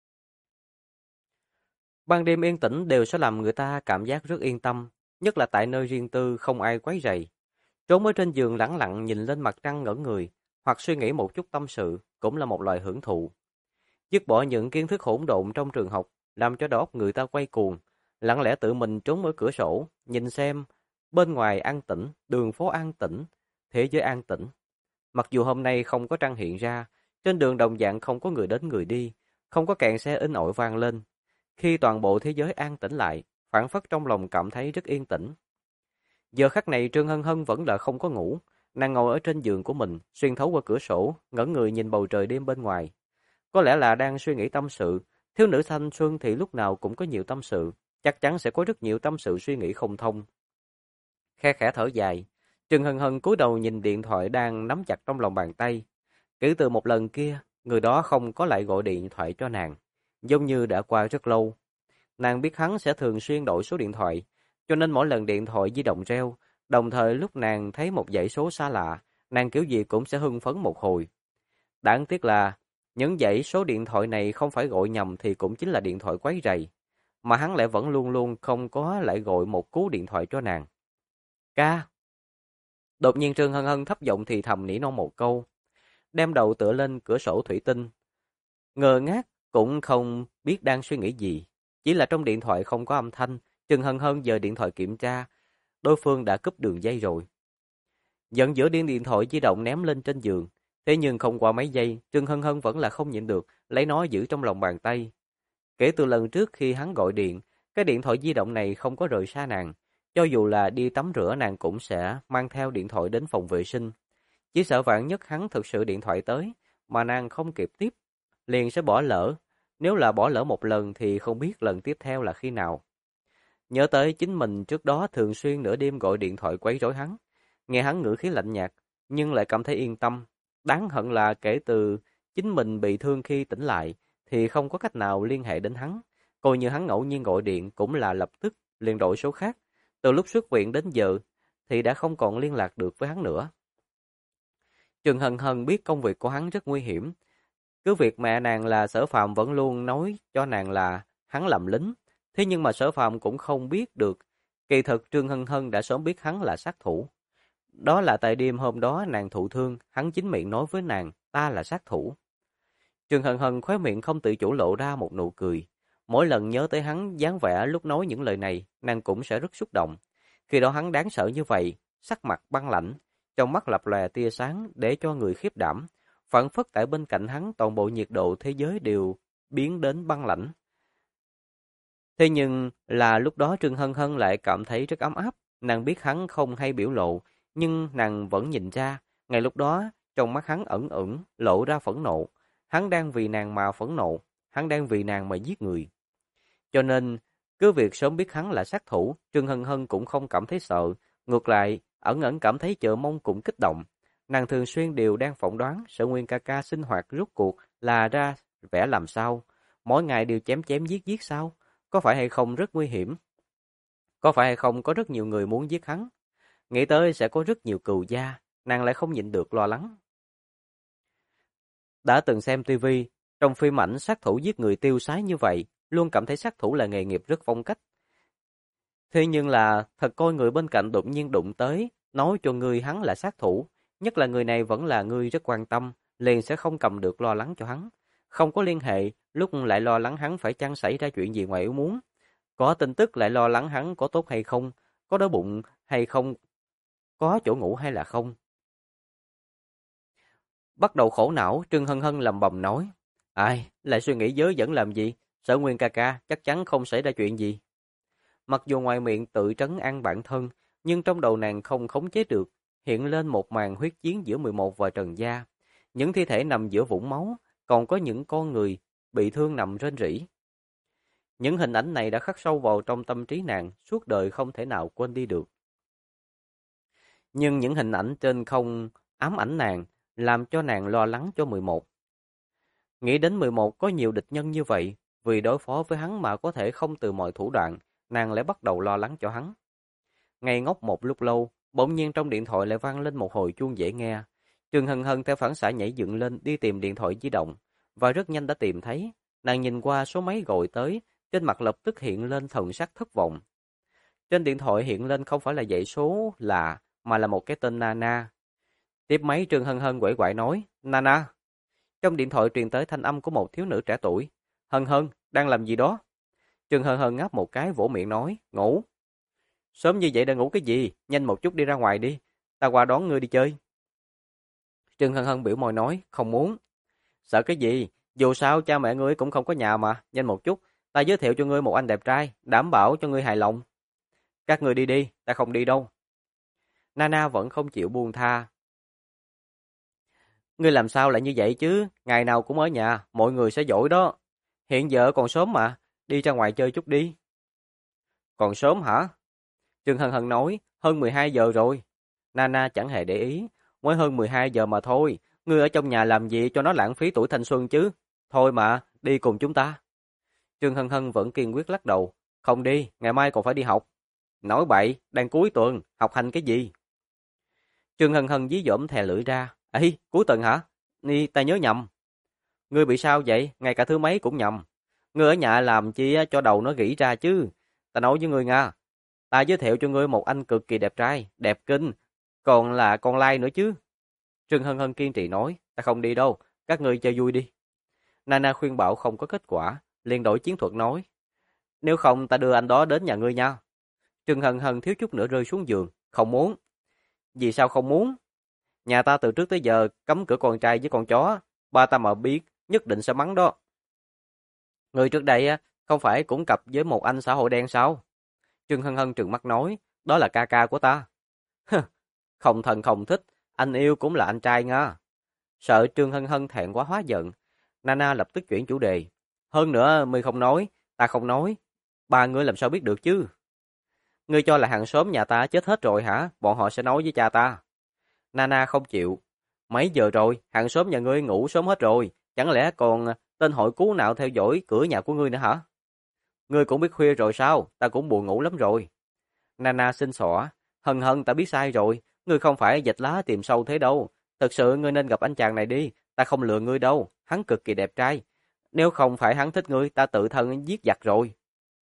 Ban đêm yên tĩnh đều sẽ làm người ta cảm giác rất yên tâm, nhất là tại nơi riêng tư không ai quấy rầy. Trốn ở trên giường lẳng lặng nhìn lên mặt trăng ngẩn người, hoặc suy nghĩ một chút tâm sự, cũng là một loại hưởng thụ. Dứt bỏ những kiến thức hỗn độn trong trường học, làm cho đầu óc người ta quay cuồng, lặng lẽ tự mình trốn ở cửa sổ, nhìn xem, bên ngoài an tĩnh, đường phố an tĩnh, thế giới an tĩnh. Mặc dù hôm nay không có trăng hiện ra, trên đường đồng dạng không có người đến người đi, không có kèn xe in ỏi vang lên. Khi toàn bộ thế giới an tĩnh lại, phảng phất trong lòng cảm thấy rất yên tĩnh. Giờ khắc này Trương Hân Hân vẫn là không có ngủ, nàng ngồi ở trên giường của mình, xuyên thấu qua cửa sổ, ngẩng người nhìn bầu trời đêm bên ngoài. Có lẽ là đang suy nghĩ tâm sự, thiếu nữ thanh xuân thì lúc nào cũng có nhiều tâm sự, chắc chắn sẽ có rất nhiều tâm sự suy nghĩ không thông. Khe khẽ thở dài, Trương Hân Hân cúi đầu nhìn điện thoại đang nắm chặt trong lòng bàn tay. Kể từ một lần kia, người đó không có lại gọi điện thoại cho nàng, giống như đã qua rất lâu. Nàng biết hắn sẽ thường xuyên đổi số điện thoại, cho nên mỗi lần điện thoại di động reo, đồng thời lúc nàng thấy một dãy số xa lạ, nàng kiểu gì cũng sẽ hưng phấn một hồi. Đáng tiếc là, những dãy số điện thoại này không phải gọi nhầm thì cũng chính là điện thoại quấy rầy, mà hắn lại vẫn luôn luôn không có lại gọi một cú điện thoại cho nàng. Ca! Đột nhiên Trương Hân Hân thấp giọng thì thầm nỉ non một câu, đem đầu tựa lên cửa sổ thủy tinh. Ngơ ngác, cũng không biết đang suy nghĩ gì. Chỉ là trong điện thoại không có âm thanh, Trương Hân Hân giơ điện thoại kiểm tra, đối phương đã cúp đường dây rồi. Giận dữ điện thoại di động ném lên trên giường, thế nhưng không qua mấy giây, Trương Hân Hân vẫn là không nhịn được, lấy nó giữ trong lòng bàn tay. Kể từ lần trước khi hắn gọi điện, cái điện thoại di động này không có rời xa nàng. Cho dù là đi tắm rửa nàng cũng sẽ mang theo điện thoại đến phòng vệ sinh. Chỉ sợ vạn nhất hắn thực sự điện thoại tới, mà nàng không kịp tiếp, liền sẽ bỏ lỡ. Nếu là bỏ lỡ một lần thì không biết lần tiếp theo là khi nào. Nhớ tới chính mình trước đó thường xuyên nửa đêm gọi điện thoại quấy rối hắn. Nghe hắn ngữ khí lạnh nhạt, nhưng lại cảm thấy yên tâm. Đáng hận là kể từ chính mình bị thương khi tỉnh lại, thì không có cách nào liên hệ đến hắn. Coi như hắn ngẫu nhiên gọi điện cũng là lập tức liền đổi số khác. Từ lúc xuất viện đến giờ thì đã không còn liên lạc được với hắn nữa. Trương Hân Hân biết công việc của hắn rất nguy hiểm. Cứ việc mẹ nàng là Sở Phạm vẫn luôn nói cho nàng là hắn làm lính. Thế nhưng mà Sở Phạm cũng không biết được. Kỳ thực Trương Hân Hân đã sớm biết hắn là sát thủ. Đó là tại đêm hôm đó nàng thụ thương, hắn chính miệng nói với nàng, ta là sát thủ. Trương Hân Hân khóe miệng không tự chủ lộ ra một nụ cười. Mỗi lần nhớ tới hắn dáng vẻ lúc nói những lời này, nàng cũng sẽ rất xúc động. Khi đó hắn đáng sợ như vậy, sắc mặt băng lãnh, trong mắt lập lòe tia sáng để cho người khiếp đảm. Phảng phất tại bên cạnh hắn toàn bộ nhiệt độ thế giới đều biến đến băng lãnh. Thế nhưng là lúc đó Trương Hân Hân lại cảm thấy rất ấm áp. Nàng biết hắn không hay biểu lộ, nhưng nàng vẫn nhìn ra. Ngay lúc đó, trong mắt hắn ẩn ẩn lộ ra phẫn nộ. Hắn đang vì nàng mà phẫn nộ, hắn đang vì nàng mà giết người. Cho nên, cứ việc sớm biết hắn là sát thủ, Trương Hân Hân cũng không cảm thấy sợ. Ngược lại, ẩn ẩn cảm thấy chờ mong cũng kích động. Nàng thường xuyên đều đang phỏng đoán Sở Nguyên ca ca sinh hoạt rốt cuộc là ra vẻ làm sao. Mỗi ngày đều chém chém giết giết sao? Có phải hay không rất nguy hiểm? Có phải hay không có rất nhiều người muốn giết hắn? Nghĩ tới sẽ có rất nhiều cừu gia, nàng lại không nhịn được lo lắng. Đã từng xem tivi, trong phim ảnh sát thủ giết người tiêu sái như vậy, luôn cảm thấy sát thủ là nghề nghiệp rất phong cách. Thế nhưng là thật coi người bên cạnh đột nhiên đụng tới, nói cho người hắn là sát thủ, nhất là người này vẫn là người rất quan tâm, liền sẽ không cầm được lo lắng cho hắn. Không có liên hệ, lúc lại lo lắng hắn phải chăng xảy ra chuyện gì ngoài ý muốn. Có tin tức lại lo lắng hắn có tốt hay không, có đói bụng hay không, có chỗ ngủ hay là không. Bắt đầu khổ não, Trương Hân Hân lầm bầm nói. Ai, lại suy nghĩ dớ dẫn làm gì, Sở Nguyên ca ca chắc chắn không xảy ra chuyện gì. Mặc dù ngoài miệng tự trấn an bản thân, nhưng trong đầu nàng không khống chế được, hiện lên một màn huyết chiến giữa 11 và Trần Gia. Những thi thể nằm giữa vũng máu, còn có những con người bị thương nằm rên rỉ. Những hình ảnh này đã khắc sâu vào trong tâm trí nàng, suốt đời không thể nào quên đi được. Nhưng những hình ảnh trên không ám ảnh nàng, làm cho nàng lo lắng cho 11. Nghĩ đến 11 có nhiều địch nhân như vậy, vì đối phó với hắn mà có thể không từ mọi thủ đoạn, nàng lại bắt đầu lo lắng cho hắn. Ngây ngốc một lúc lâu, bỗng nhiên trong điện thoại lại vang lên một hồi chuông dễ nghe. Trương Hân Hân theo phản xạ nhảy dựng lên đi tìm điện thoại di động, và rất nhanh đã tìm thấy. Nàng nhìn qua số máy gọi tới, trên mặt lập tức hiện lên thần sắc thất vọng. Trên điện thoại hiện lên không phải là dãy số lạ, mà là một cái tên Nana. Tiếp máy Trương Hân Hân quẩy quải nói, Nana. Trong điện thoại truyền tới thanh âm của một thiếu nữ trẻ tuổi. Hân Hân, đang làm gì đó? Trương Hân Hân ngáp một cái vỗ miệng nói, ngủ. Sớm như vậy đã ngủ cái gì, nhanh một chút đi ra ngoài đi, ta qua đón ngươi đi chơi. Trương Hân Hân biểu môi nói, không muốn. Sợ cái gì, Dù sao cha mẹ ngươi cũng không có nhà mà, nhanh một chút, ta giới thiệu cho ngươi một anh đẹp trai, đảm bảo cho ngươi hài lòng. Các ngươi đi đi, ta không đi đâu. Nana vẫn không chịu buông tha. Ngươi làm sao lại như vậy chứ, ngày nào cũng ở nhà, mọi người sẽ dỗi đó. Hiện giờ còn sớm mà, đi ra ngoài chơi chút đi. Còn sớm hả? Trương Hân Hân nói, hơn 12 giờ rồi. Nana chẳng hề để ý, mới hơn 12 giờ mà thôi, ngươi ở trong nhà làm gì cho nó lãng phí tuổi thanh xuân chứ? Thôi mà, đi cùng chúng ta. Trương Hân Hân vẫn kiên quyết lắc đầu, không đi, ngày mai còn phải đi học. Nói bậy, đang cuối tuần, học hành cái gì? Trương Hân Hân dí dỏm thè lưỡi ra, ê, cuối tuần hả? Ni, ta nhớ nhầm. Ngươi bị sao vậy? Ngay cả thứ mấy cũng nhầm. Ngươi ở nhà làm chi cho đầu nó rỉ ra chứ? Ta nói với ngươi nha, ta giới thiệu cho ngươi một anh cực kỳ đẹp trai, đẹp kinh, còn là con lai nữa chứ. Trương Hân Hân kiên trì nói, ta không đi đâu, các ngươi chơi vui đi. Nana khuyên bảo không có kết quả, liền đổi chiến thuật nói, nếu không ta đưa anh đó đến nhà ngươi nha. Trương Hân Hân thiếu chút nữa rơi xuống giường, không muốn. Vì sao không muốn? Nhà ta từ trước tới giờ cấm cửa con trai với con chó, ba ta mà biết, nhất định sẽ mắng đó. Người trước đây không phải cũng cặp với một anh xã hội đen sao? Trương Hân Hân trừng mắt nói, đó là ca ca của ta. Không thần không thích, anh yêu cũng là anh trai nha. Sợ Trương Hân Hân thẹn quá hóa giận, Nana lập tức chuyển chủ đề. Hơn nữa, ngươi không nói, ta không nói, ba ngươi làm sao biết được chứ? Ngươi cho là hàng xóm nhà ta chết hết rồi hả? Bọn họ sẽ nói với cha ta. Nana không chịu. Mấy giờ rồi, hàng xóm nhà ngươi ngủ sớm hết rồi, chẳng lẽ còn tên hội cú nào theo dõi cửa nhà của ngươi nữa hả? Ngươi cũng biết khuya rồi sao, ta cũng buồn ngủ lắm rồi. Nana xinh xỏ, Hân Hân ta biết sai rồi, ngươi không phải vạch lá tìm sâu thế đâu. Thật sự ngươi nên gặp anh chàng này đi, ta không lừa ngươi đâu, hắn cực kỳ đẹp trai. Nếu không phải hắn thích ngươi, ta tự thân giết giặc rồi.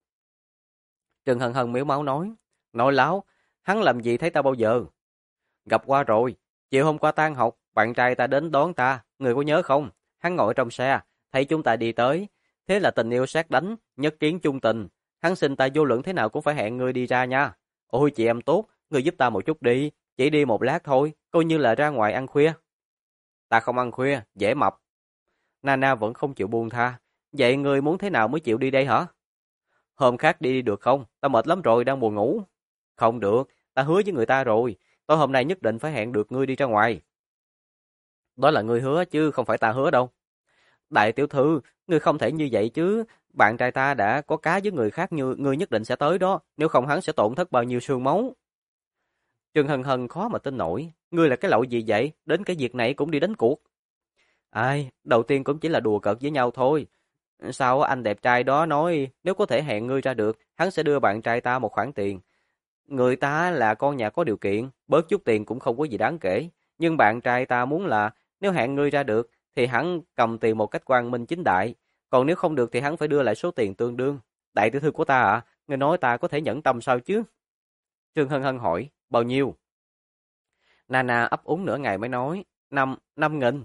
Trần Hân Hân miếu máu nói láo, hắn làm gì thấy ta bao giờ? Gặp qua rồi, chiều hôm qua tan học, bạn trai ta đến đón ta, người có nhớ không? Hắn ngồi trong xe, thấy chúng ta đi tới, thế là tình yêu sát đánh, nhất kiến chung tình. Hắn xin ta vô luận thế nào cũng phải hẹn ngươi đi ra nha. Ôi chị em tốt, ngươi giúp ta một chút đi, chỉ đi một lát thôi, coi như là ra ngoài ăn khuya. Ta không ăn khuya, dễ mập. Nana vẫn không chịu buông tha. Vậy ngươi muốn thế nào mới chịu đi đây hả? Hôm khác đi được không? Ta mệt lắm rồi, đang buồn ngủ. Không được, ta hứa với người ta rồi. Tối hôm nay nhất định phải hẹn được ngươi đi ra ngoài. Đó là ngươi hứa chứ không phải ta hứa đâu. Đại tiểu thư, ngươi không thể như vậy chứ. Bạn trai ta đã có cá với người khác như ngươi nhất định sẽ tới đó. Nếu không hắn sẽ tổn thất bao nhiêu xương máu. Trương Hân Hân khó mà tin nổi. Ngươi là cái lậu gì vậy? Đến cái việc này cũng đi đánh cuộc. Ai, đầu tiên cũng chỉ là đùa cợt với nhau thôi. Sao anh đẹp trai đó nói nếu có thể hẹn ngươi ra được, hắn sẽ đưa bạn trai ta một khoản tiền. Người ta là con nhà có điều kiện, bớt chút tiền cũng không có gì đáng kể. Nhưng bạn trai ta muốn là nếu hẹn ngươi ra được thì hắn cầm tiền một cách quang minh chính đại. Còn nếu không được thì hắn phải đưa lại số tiền tương đương. Đại tiểu thư của ta à, ngươi nói ta có thể nhẫn tâm sao chứ? Trương Hân Hân hỏi, bao nhiêu? Nana ấp úng nửa ngày mới nói, 5.000.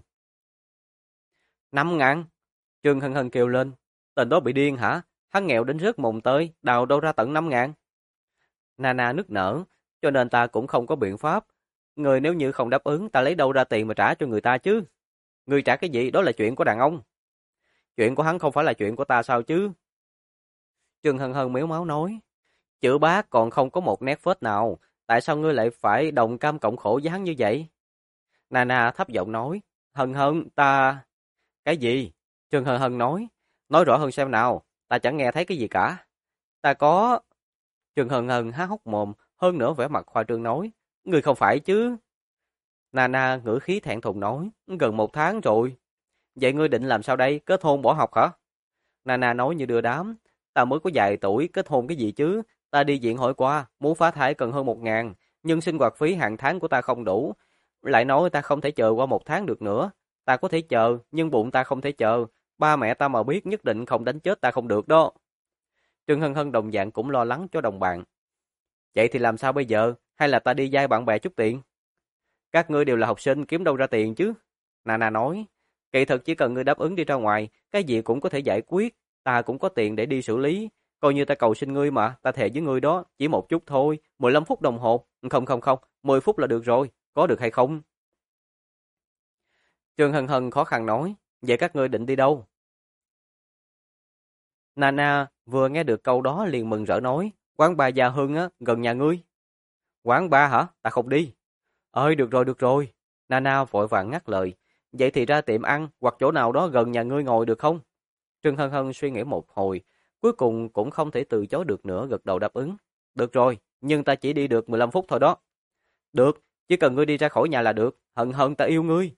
5.000? Trương Hân Hân kêu lên, tên đó bị điên hả? Hắn nghèo đến rớt mồng tơi, đào đâu ra tận 5.000? Nana nức nở, cho nên ta cũng không có biện pháp. Người nếu như không đáp ứng, ta lấy đâu ra tiền mà trả cho người ta chứ? Người trả cái gì, đó là chuyện của đàn ông. Chuyện của hắn không phải là chuyện của ta sao chứ? Trương Hân Hân méo máu nói, chữ bác còn không có một nét phết nào, tại sao ngươi lại phải đồng cam cộng khổ với hắn như vậy? Nana thấp giọng nói, Hân Hân, ta... Cái gì? Trương Hân Hân nói rõ hơn xem nào, ta chẳng nghe thấy cái gì cả. Ta có... Trương Hân Hân há hốc mồm, hơn nữa vẻ mặt khoa trương nói, người không phải chứ. Nana ngữ khí thẹn thùng nói, gần 1 tháng rồi. Vậy ngươi định làm sao đây, kết hôn bỏ học hả? Nana nói như đưa đám, ta mới có vài tuổi, kết hôn cái gì chứ, ta đi viện hỏi qua, muốn phá thai cần hơn 1.000, nhưng sinh hoạt phí hàng tháng của ta không đủ. Lại nói ta không thể chờ qua 1 tháng được nữa, ta có thể chờ, nhưng bụng ta không thể chờ, ba mẹ ta mà biết nhất định không đánh chết ta không được đó. Trương Hân Hân đồng dạng cũng lo lắng cho đồng bạn. Vậy thì làm sao bây giờ, hay là ta đi vay bạn bè chút tiền? Các ngươi đều là học sinh, kiếm đâu ra tiền chứ? Nana nói, kỳ thực chỉ cần ngươi đáp ứng đi ra ngoài, cái gì cũng có thể giải quyết, ta cũng có tiền để đi xử lý. Coi như ta cầu xin ngươi mà, ta thề với ngươi đó, chỉ một chút thôi, 15 phút đồng hồ. Không không không, 10 phút là được rồi, có được hay không? Trương Hân Hân khó khăn nói, vậy các ngươi định đi đâu? Nana vừa nghe được câu đó liền mừng rỡ nói, quán bar Gia Hưng á, gần nhà ngươi. Quán bar hả? Ta không đi. Ơi được rồi được rồi. Nana vội vàng ngắt lời. Vậy thì ra tiệm ăn hoặc chỗ nào đó gần nhà ngươi ngồi được không? Trương Hân Hân suy nghĩ một hồi, cuối cùng cũng không thể từ chối được nữa, gật đầu đáp ứng. Được rồi, nhưng ta chỉ đi được 15 phút thôi đó. Được, chỉ cần ngươi đi ra khỏi nhà là được, Hân Hân ta yêu ngươi.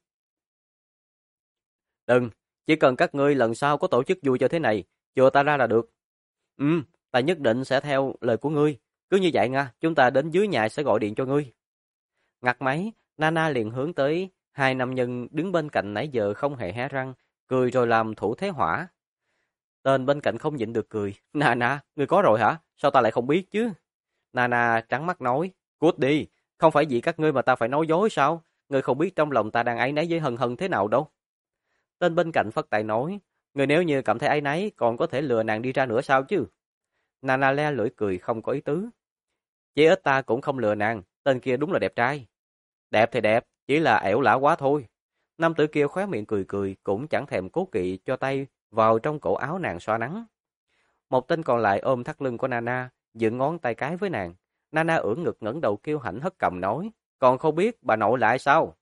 Đừng, chỉ cần các ngươi lần sau có tổ chức vui cho thế này, chừa ta ra là được. Ta nhất định sẽ theo lời của ngươi. Cứ như vậy nha, chúng ta đến dưới nhà sẽ gọi điện cho ngươi. Ngắt máy, Nana liền hướng tới hai nam nhân đứng bên cạnh nãy giờ không hề hé răng, cười rồi làm thủ thế hỏa. Tên bên cạnh không nhịn được cười. Nana, ngươi có rồi hả? Sao ta lại không biết chứ? Nana trắng mắt nói. Cút đi, không phải vì các ngươi mà ta phải nói dối sao? Ngươi không biết trong lòng ta đang áy náy với Hân Hân thế nào đâu. Tên bên cạnh phất tay nói. Ngươi nếu như cảm thấy áy náy còn có thể lừa nàng đi ra nữa sao chứ? Nana le lưỡi cười không có ý tứ. Chỉ ít ta cũng không lừa nàng, tên kia đúng là đẹp trai. Đẹp thì đẹp, chỉ là ẻo lả quá thôi. Nam tử kia khóe miệng cười cười, cũng chẳng thèm cố kỵ cho tay vào trong cổ áo nàng xoa nắng. Một tên còn lại ôm thắt lưng của Nana, dựng ngón tay cái với nàng. Nana ưỡn ngực ngẩng đầu kêu hãnh hất cầm nói, còn không biết bà nội lại sao?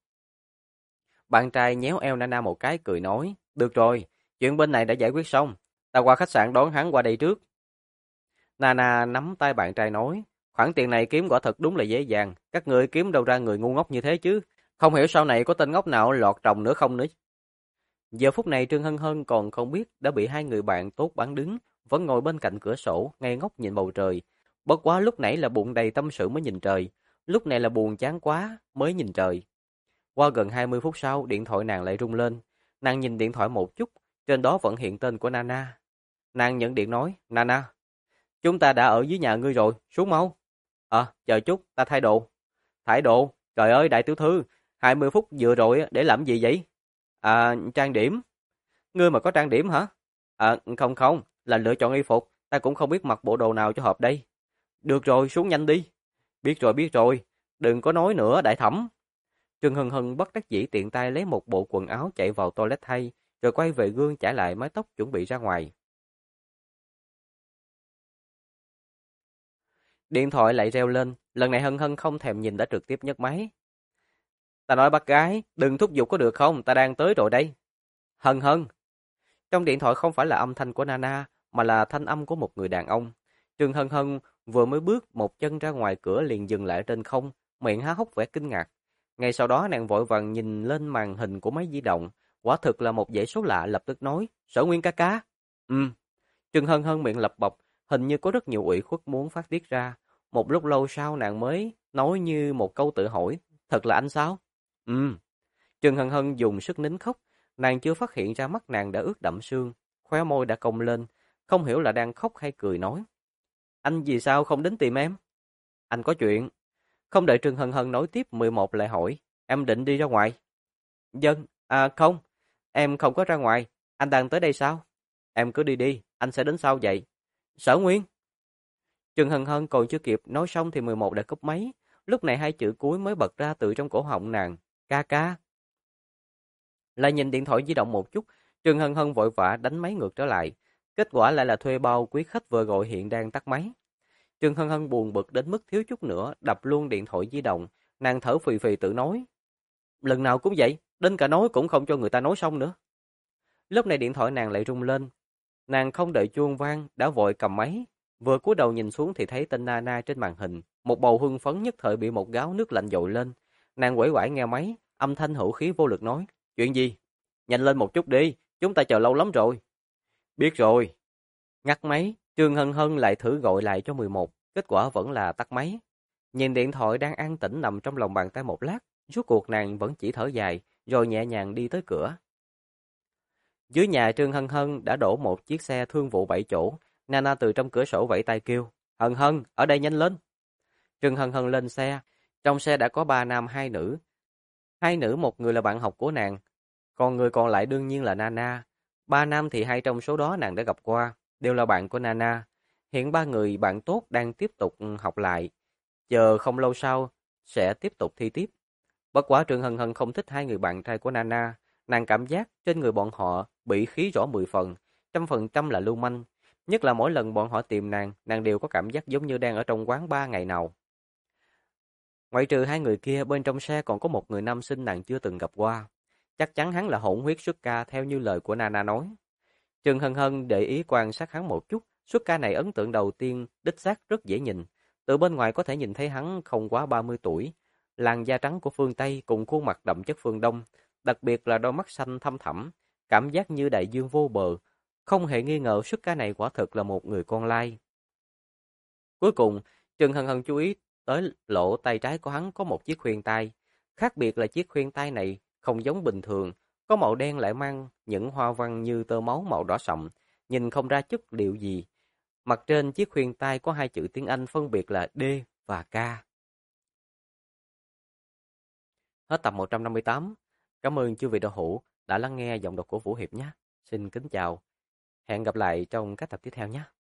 Bạn trai nhéo eo Nana một cái cười nói, được rồi, chuyện bên này đã giải quyết xong, ta qua khách sạn đón hắn qua đây trước. Nana nắm tay bạn trai nói, khoản tiền này kiếm quả thật đúng là dễ dàng, các ngươi kiếm đâu ra người ngu ngốc như thế chứ, không hiểu sau này có tên ngốc nào lọt rồng nữa không nữa. Giờ phút này Trương Hân Hân còn không biết đã bị hai người bạn tốt bán đứng, vẫn ngồi bên cạnh cửa sổ, ngây ngốc nhìn bầu trời. Bất quá lúc nãy là bụng đầy tâm sự mới nhìn trời, lúc này là buồn chán quá mới nhìn trời. Qua gần 20 phút sau, điện thoại nàng lại rung lên. Nàng nhìn điện thoại một chút, trên đó vẫn hiện tên của Nana. Nàng nhận điện nói, Nana, chúng ta đã ở dưới nhà ngươi rồi, xuống mau. Chờ chút, ta thay đồ. Thay đồ? Trời ơi, đại tiểu thư, 20 phút vừa rồi để làm gì vậy? Trang điểm. Ngươi mà có trang điểm hả? Không không, là lựa chọn y phục, ta cũng không biết mặc bộ đồ nào cho hợp đây. Được rồi, xuống nhanh đi. Biết rồi, đừng có nói nữa đại thẩm. Trương Hân Hân bất đắc dĩ tiện tay lấy một bộ quần áo chạy vào toilet thay, rồi quay về gương chải lại mái tóc chuẩn bị ra ngoài. Điện thoại lại reo lên, lần này Hân Hân không thèm nhìn đã trực tiếp nhấc máy. Ta nói bác gái, đừng thúc giục có được không, ta đang tới rồi đây. Hân Hân. Trong điện thoại không phải là âm thanh của Nana, mà là thanh âm của một người đàn ông. Trương Hân Hân vừa mới bước một chân ra ngoài cửa liền dừng lại trên không, miệng há hốc vẻ kinh ngạc. Ngay sau đó nàng vội vàng nhìn lên màn hình của máy di động, quả thực là một dãy số lạ, lập tức nói, Sở Nguyên ca ca. Trương Hân Hân miệng lập bập, hình như có rất nhiều ủy khuất muốn phát tiết ra. Một lúc lâu sau nàng mới nói như một câu tự hỏi, thật là anh sao? Trương Hân Hân dùng sức nín khóc, nàng chưa phát hiện ra mắt nàng đã ướt đẫm sương, khóe môi đã cong lên, không hiểu là đang khóc hay cười nói. Anh vì sao không đến tìm em? Anh có chuyện. Không đợi Trương Hân Hân nói tiếp, 11 lại hỏi, em định đi ra ngoài? Dân, không, em không có ra ngoài, anh đang tới đây sao? Em cứ đi đi, anh sẽ đến sau vậy. Sở Nguyên. Trương Hân Hân còn chưa kịp nói xong thì 11 đã cúp máy, lúc này hai chữ cuối mới bật ra từ trong cổ họng nàng, ca ca. Lại nhìn điện thoại di động một chút, Trương Hân Hân vội vã đánh máy ngược trở lại. Kết quả lại là thuê bao quý khách vừa gọi hiện đang tắt máy. Trương Hân Hân buồn bực đến mức thiếu chút nữa đập luôn điện thoại di động, nàng thở phì phì tự nói. Lần nào cũng vậy, đến cả nói cũng không cho người ta nói xong nữa. Lúc này điện thoại nàng lại rung lên. Nàng không đợi chuông vang, đã vội cầm máy. Vừa cúi đầu nhìn xuống thì thấy tên Nana trên màn hình. Một bầu hưng phấn nhất thời bị một gáo nước lạnh dội lên. Nàng uể oải nghe máy, âm thanh hữu khí vô lực nói. Chuyện gì? Nhanh lên một chút đi, chúng ta chờ lâu lắm rồi. Biết rồi. Ngắt máy, Trương Hân Hân lại thử gọi lại cho 11. Kết quả vẫn là tắt máy. Nhìn điện thoại đang an tĩnh nằm trong lòng bàn tay một lát. Rốt cuộc nàng vẫn chỉ thở dài, rồi nhẹ nhàng đi tới cửa. Dưới nhà Trương Hân Hân đã đổ một chiếc xe thương vụ 7 chỗ. Nana từ trong cửa sổ vẫy tay kêu. Hân Hân, ở đây nhanh lên. Trương Hân Hân lên xe. Trong xe đã có 3 nam 2 nữ. 2 nữ một người là bạn học của nàng. Còn người còn lại đương nhiên là Nana. 3 nam thì 2 trong số đó nàng đã gặp qua. Đều là bạn của Nana. Hiện 3 người bạn tốt đang tiếp tục học lại. Chờ không lâu sau sẽ tiếp tục thi tiếp. Bất quá Trương Hân Hân không thích 2 người bạn trai của Nana. Nàng cảm giác trên người bọn họ bị khí rõ 10 phần. 100% là lưu manh. Nhất là mỗi lần bọn họ tìm nàng đều có cảm giác giống như đang ở trong quán bar ngày nào. Ngoại trừ hai người kia, bên trong xe còn có một người nam sinh nàng chưa từng gặp qua. Chắc chắn hắn là hỗn huyết xuất ca theo như lời của Nana nói. Trần Hân Hân để ý quan sát hắn một chút, xuất ca này ấn tượng đầu tiên đích xác rất dễ nhìn. Từ bên ngoài có thể nhìn thấy hắn không quá 30 tuổi, làn da trắng của phương Tây cùng khuôn mặt đậm chất phương Đông, đặc biệt là đôi mắt xanh thâm thẳm, cảm giác như đại dương vô bờ. Không hề nghi ngờ xuất ca này quả thực là một người con lai. Cuối cùng, Trần Hân Hân chú ý tới lỗ tay trái của hắn có một chiếc khuyên tai. Khác biệt là chiếc khuyên tai này không giống bình thường, có màu đen lại mang những hoa văn như tơ máu màu đỏ sậm, nhìn không ra chất liệu gì. Mặt trên chiếc khuyên tai có hai chữ tiếng Anh phân biệt là D và K. Hết tập 158. Cảm ơn chư vị đạo hữu đã lắng nghe giọng đọc của Vũ Hiệp nhé. Xin kính chào. Hẹn gặp lại trong các tập tiếp theo nhé.